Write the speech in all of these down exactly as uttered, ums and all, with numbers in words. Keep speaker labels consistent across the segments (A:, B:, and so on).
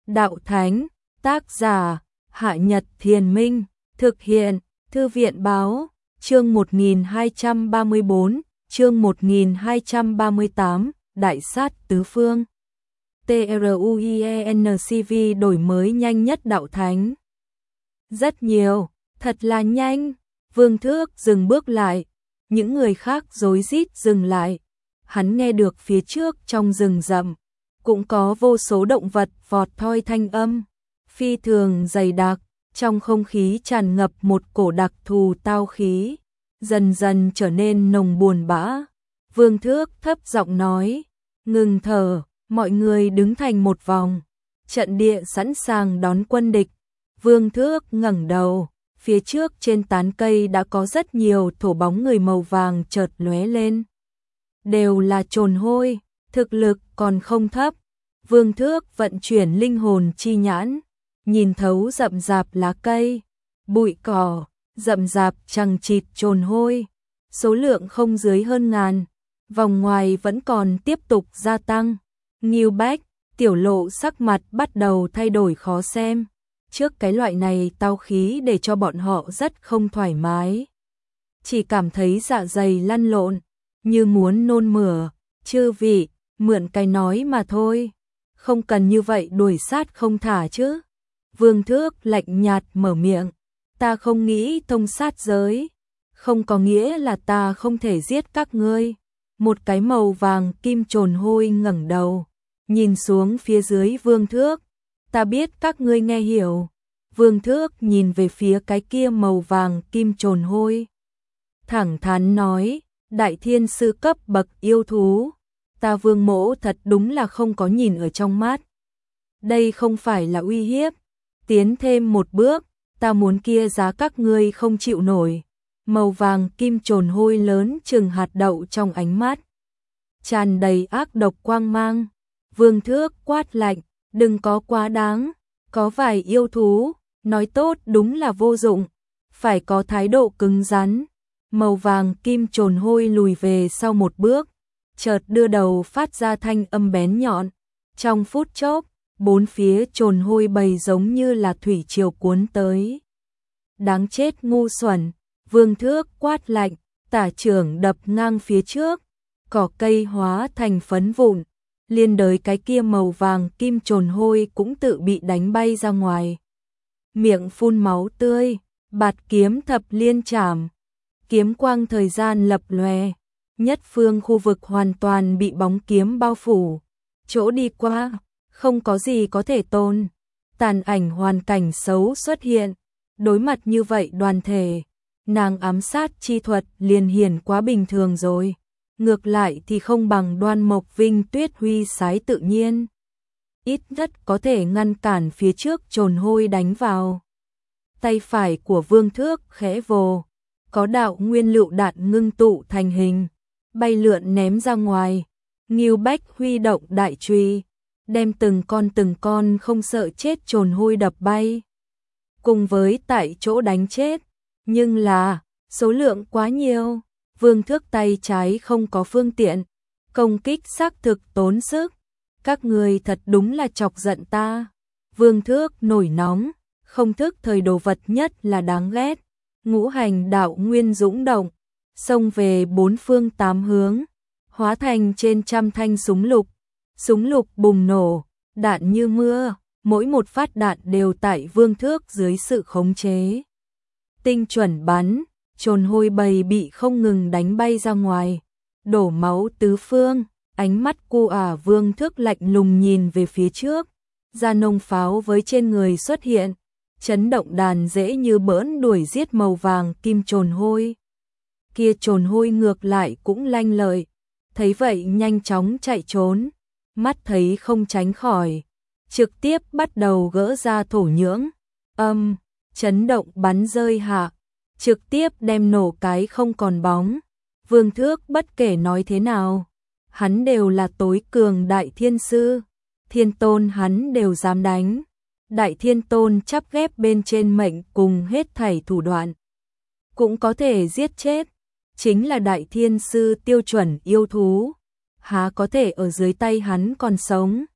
A: Đạo Thánh, tác giả, Hạ Nhật Thiền Minh, thực hiện, Thư viện Báo, chương một nghìn hai trăm ba mươi bốn, chương một nghìn hai trăm ba mươi tám, Đại sát tứ phương. TRUIENCV đổi mới nhanh nhất Đạo Thánh. Rất nhiều, thật là nhanh. Vương Thước dừng bước lại, những người khác rối rít dừng lại. Hắn nghe được phía trước trong rừng rậm cũng có vô số động vật vọt thoi thanh âm, phi thường dày đặc, trong không khí tràn ngập một cổ đặc thù tao khí, dần dần trở nên nồng buồn bã. Vương Thước thấp giọng nói, ngừng thở, mọi người đứng thành một vòng, trận địa sẵn sàng đón quân địch. Vương Thước ngẩng đầu, phía trước trên tán cây đã có rất nhiều thổ bóng người màu vàng chợt lóe lên. Đều là trồn hôi, thực lực còn không thấp. Vương Thước vận chuyển linh hồn chi nhãn, nhìn thấu rậm rạp lá cây, bụi cỏ, rậm rạp chằng chịt trồn hôi, số lượng không dưới hơn ngàn, vòng ngoài vẫn còn tiếp tục gia tăng. Ngưu Bách, Tiểu Lộ sắc mặt bắt đầu thay đổi khó xem, trước cái loại này tao khí để cho bọn họ rất không thoải mái. Chỉ cảm thấy dạ dày lăn lộn, như muốn nôn mửa. Chư vị, mượn cái nói mà thôi, không cần như vậy đuổi sát không thả chứ. Vương Thước lạnh nhạt mở miệng, ta không nghĩ thông sát giới, không có nghĩa là ta không thể giết các ngươi. Một cái màu vàng kim trồn hôi ngẩng đầu, nhìn xuống phía dưới Vương Thước, ta biết các ngươi nghe hiểu. Vương Thước nhìn về phía cái kia màu vàng kim trồn hôi, thẳng thắn nói, đại thiên sư cấp bậc yêu thú, ta Vương mỗ thật đúng là không có nhìn ở trong mắt. Đây không phải là uy hiếp, tiến thêm một bước, ta muốn kia giá các ngươi không chịu nổi. Màu vàng kim trồn hôi lớn chừng hạt đậu trong ánh mắt, tràn đầy ác độc quang mang. Vương Thước quát lạnh, đừng có quá đáng, có vài yêu thú, nói tốt đúng là vô dụng, phải có thái độ cứng rắn. Màu vàng kim trồn hôi lùi về sau một bước, chợt đưa đầu phát ra thanh âm bén nhọn. Trong phút chốc, bốn phía trồn hôi bầy giống như là thủy triều cuốn tới. Đáng chết ngu xuẩn, Vương Thước quát lạnh, tả trưởng đập ngang phía trước, cỏ cây hóa thành phấn vụn, liên đới cái kia màu vàng kim trồn hôi cũng tự bị đánh bay ra ngoài. Miệng phun máu tươi, bạt kiếm thập liên chảm, kiếm quang thời gian lập lòe, nhất phương khu vực hoàn toàn bị bóng kiếm bao phủ, chỗ đi qua, không có gì có thể tồn. Tàn ảnh hoàn cảnh xấu xuất hiện, đối mặt như vậy đoàn thể, nàng ám sát chi thuật liền hiển quá bình thường rồi, ngược lại thì không bằng Đoan Mộc Vinh Tuyết huy sái tự nhiên. Ít nhất có thể ngăn cản phía trước trồn hôi đánh vào. Tay phải của Vương Thước khẽ vồ, có đạo nguyên lựu đạn ngưng tụ thành hình, bay lượn ném ra ngoài. Ngưu Bách huy động đại chùy, đem từng con từng con không sợ chết trồn hôi đập bay, cùng với tại chỗ đánh chết. Nhưng là, số lượng quá nhiều, Vương Thước tay trái không có phương tiện, công kích xác thực tốn sức. Các người thật đúng là chọc giận ta. Vương Thước nổi nóng, không thức thời đồ vật nhất là đáng ghét. Ngũ hành đạo nguyên dũng động, xông về bốn phương tám hướng, hóa thành trên trăm thanh súng lục. Súng lục bùng nổ, đạn như mưa, mỗi một phát đạn đều tại Vương Thước dưới sự khống chế. Tinh chuẩn bắn, trồn hôi bầy bị không ngừng đánh bay ra ngoài, đổ máu tứ phương. Ánh mắt cu ả Vương Thước lạnh lùng nhìn về phía trước, ra nông pháo với trên người xuất hiện, chấn động đàn dễ như bỡn đuổi giết màu vàng kim trồn hôi. Kia trồn hôi ngược lại cũng lanh lợi, thấy vậy nhanh chóng chạy trốn, mắt thấy không tránh khỏi, trực tiếp bắt đầu gỡ ra thổ nhưỡng, âm, chấn động bắn rơi hạ, trực tiếp đem nổ cái không còn bóng. Vương Thước bất kể nói thế nào, hắn đều là tối cường đại thiên sư, thiên tôn hắn đều dám đánh. Đại thiên tôn chắp ghép bên trên mệnh cùng hết thảy thủ đoạn, cũng có thể giết chết, chính là đại thiên sư tiêu chuẩn yêu thú, há có thể ở dưới tay hắn còn sống.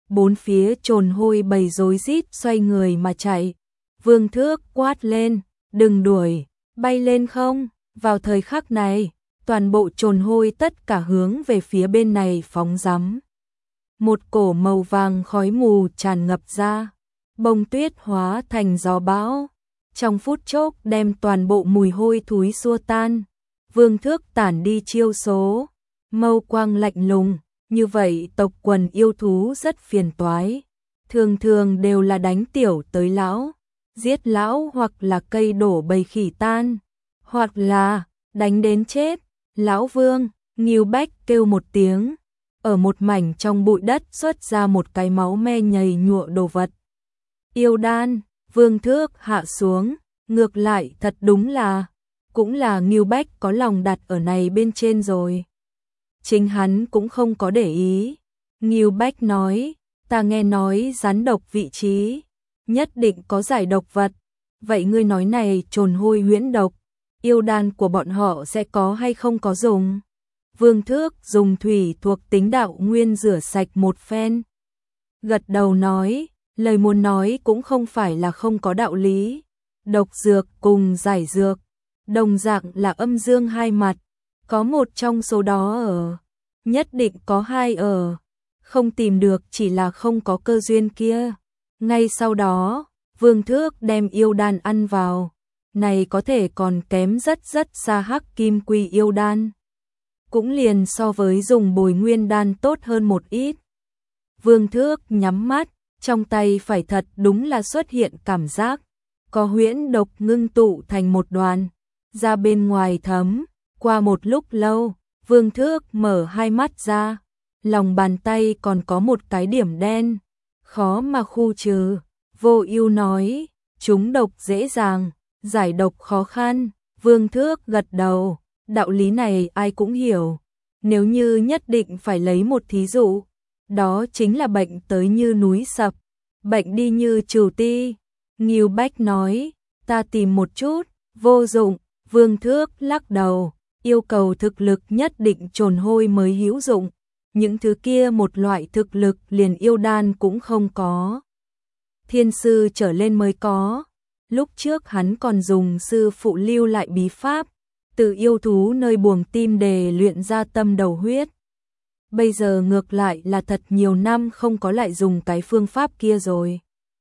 A: bốn phía trồn hôi bầy rối rít xoay người mà chạy. Vương Thước quát lên, đừng đuổi, bay lên không. Vào thời khắc này, toàn bộ trồn hôi tất cả hướng về phía bên này phóng rắm. Một cổ màu vàng khói mù tràn ngập ra, bông tuyết hóa thành gió bão, trong phút chốc đem toàn bộ mùi hôi thối xua tan. Vương Thước tản đi chiêu số, mâu quang lạnh lùng, như vậy tộc quần yêu thú rất phiền toái, thường thường đều là đánh tiểu tới lão, giết lão hoặc là cây đổ bầy khỉ tan, hoặc là đánh đến chết. Lão Vương, Ngưu Bách kêu một tiếng, ở một mảnh trong bụi đất xuất ra một cái máu me nhầy nhụa đồ vật. Yêu đan. Vương Thước hạ xuống, ngược lại thật đúng là, cũng là Ngưu Bách có lòng đặt ở này bên trên rồi. Chính hắn cũng không có để ý. Ngưu Bách nói, ta nghe nói rắn độc vị trí, nhất định có giải độc vật. Vậy ngươi nói này trồn hôi huyễn độc, yêu đan của bọn họ sẽ có hay không có dùng? Vương Thước dùng thủy thuộc tính đạo nguyên rửa sạch một phen. Gật đầu nói, lời muốn nói cũng không phải là không có đạo lý. Độc dược cùng giải dược, đồng dạng là âm dương hai mặt. Có một trong số đó ở, nhất định có hai ở. Không tìm được chỉ là không có cơ duyên kia. Ngay sau đó, Vương Thước đem yêu đan ăn vào. Này có thể còn kém rất rất xa hắc kim quy yêu đan. Cũng liền so với dùng bồi nguyên đan tốt hơn một ít. Vương Thước nhắm mắt, trong tay phải thật đúng là xuất hiện cảm giác. Có huyễn độc ngưng tụ thành một đoàn, ra bên ngoài thấm. Qua một lúc lâu, Vương Thước mở hai mắt ra, lòng bàn tay còn có một cái điểm đen, khó mà khu trừ. Vô Ưu nói, chúng độc dễ dàng, giải độc khó khăn. Vương Thước gật đầu, đạo lý này ai cũng hiểu. Nếu như nhất định phải lấy một thí dụ, đó chính là bệnh tới như núi sập, bệnh đi như trừ ti. Ngưu Bách nói, ta tìm một chút, vô dụng. Vương Thước lắc đầu, yêu cầu thực lực nhất định trồn hôi mới hữu dụng. Những thứ kia một loại thực lực liền yêu đan cũng không có. Thiên sư trở lên mới có. Lúc trước hắn còn dùng sư phụ lưu lại bí pháp, từ yêu thú nơi buồng tim để luyện ra tâm đầu huyết. Bây giờ ngược lại là thật nhiều năm không có lại dùng cái phương pháp kia rồi.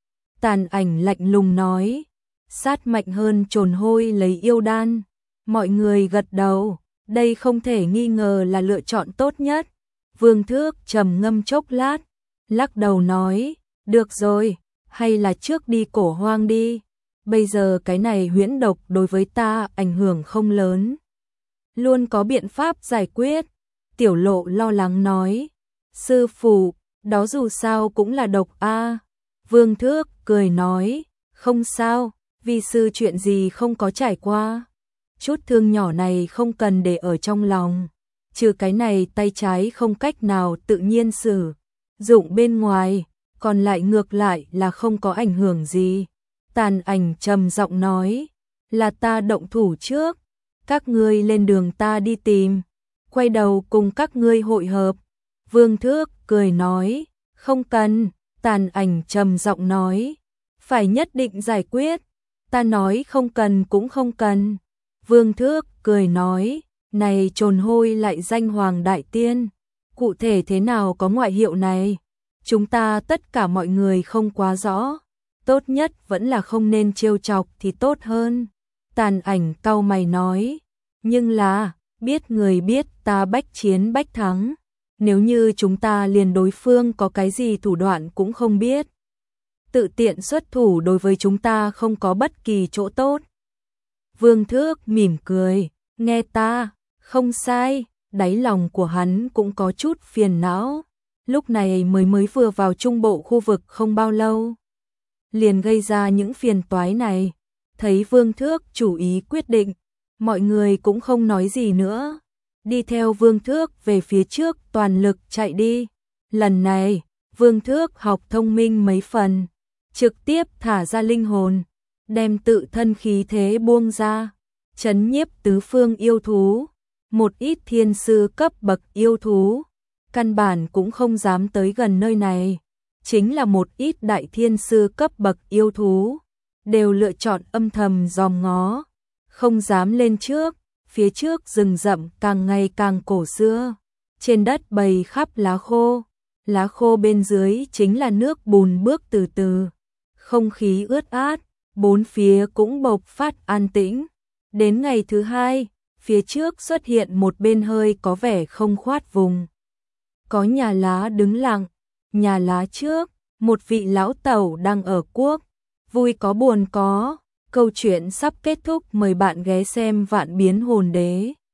A: Tàn Ảnh lạnh lùng nói, sát mạnh hơn trồn hôi lấy yêu đan. Mọi người gật đầu, đây không thể nghi ngờ là lựa chọn tốt nhất. Vương Thước trầm ngâm chốc lát, lắc đầu nói, được rồi, hay là trước đi Cổ Hoang đi. Bây giờ cái này huyễn độc đối với ta ảnh hưởng không lớn. Luôn có biện pháp giải quyết. Tiểu Lộ lo lắng nói, sư phụ, đó dù sao cũng là độc a. Vương Thước cười nói, không sao, vi sư chuyện gì không có trải qua. Chút thương nhỏ này không cần để ở trong lòng. Trừ cái này tay trái không cách nào tự nhiên sử dụng bên ngoài, còn lại ngược lại là không có ảnh hưởng gì. Tàn Ảnh trầm giọng nói, là ta động thủ trước, các ngươi lên đường ta đi tìm, quay đầu cùng các ngươi hội hợp. Vương Thước cười nói, không cần. Tàn Ảnh trầm giọng nói, phải nhất định giải quyết. Ta nói không cần cũng không cần. Vương Thước cười nói, này trồn hôi lại danh Hoàng Đại Tiên, cụ thể thế nào có ngoại hiệu này, chúng ta tất cả mọi người không quá rõ, tốt nhất vẫn là không nên trêu chọc thì tốt hơn. Tàn Ảnh cau mày nói, nhưng là, biết người biết ta bách chiến bách thắng, nếu như chúng ta liền đối phương có cái gì thủ đoạn cũng không biết, tự tiện xuất thủ đối với chúng ta không có bất kỳ chỗ tốt. Vương Thước mỉm cười, nghe ta, không sai, đáy lòng của hắn cũng có chút phiền não. Lúc này mới mới vừa vào trung bộ khu vực không bao lâu, liền gây ra những phiền toái này. Thấy Vương Thước chủ ý quyết định, mọi người cũng không nói gì nữa, đi theo Vương Thước về phía trước toàn lực chạy đi. Lần này, Vương Thước học thông minh mấy phần, trực tiếp thả ra linh hồn, đem tự thân khí thế buông ra, trấn nhiếp tứ phương yêu thú. Một ít thiên sư cấp bậc yêu thú, căn bản cũng không dám tới gần nơi này. chính là một ít đại thiên sư cấp bậc yêu thú, đều lựa chọn âm thầm dòm ngó, không dám lên trước. Phía trước rừng rậm càng ngày càng cổ xưa, trên đất bầy khắp lá khô, lá khô bên dưới chính là nước bùn bước từ từ, không khí ướt át, bốn phía cũng bộc phát an tĩnh. Đến ngày thứ hai, phía trước xuất hiện một bên hơi có vẻ không khoát vùng. Có nhà lá đứng lặng, nhà lá trước, một vị lão tẩu đang ở cuốc, vui có buồn có. Câu chuyện sắp kết thúc, mời bạn ghé xem Vạn Biến Hồn Đế.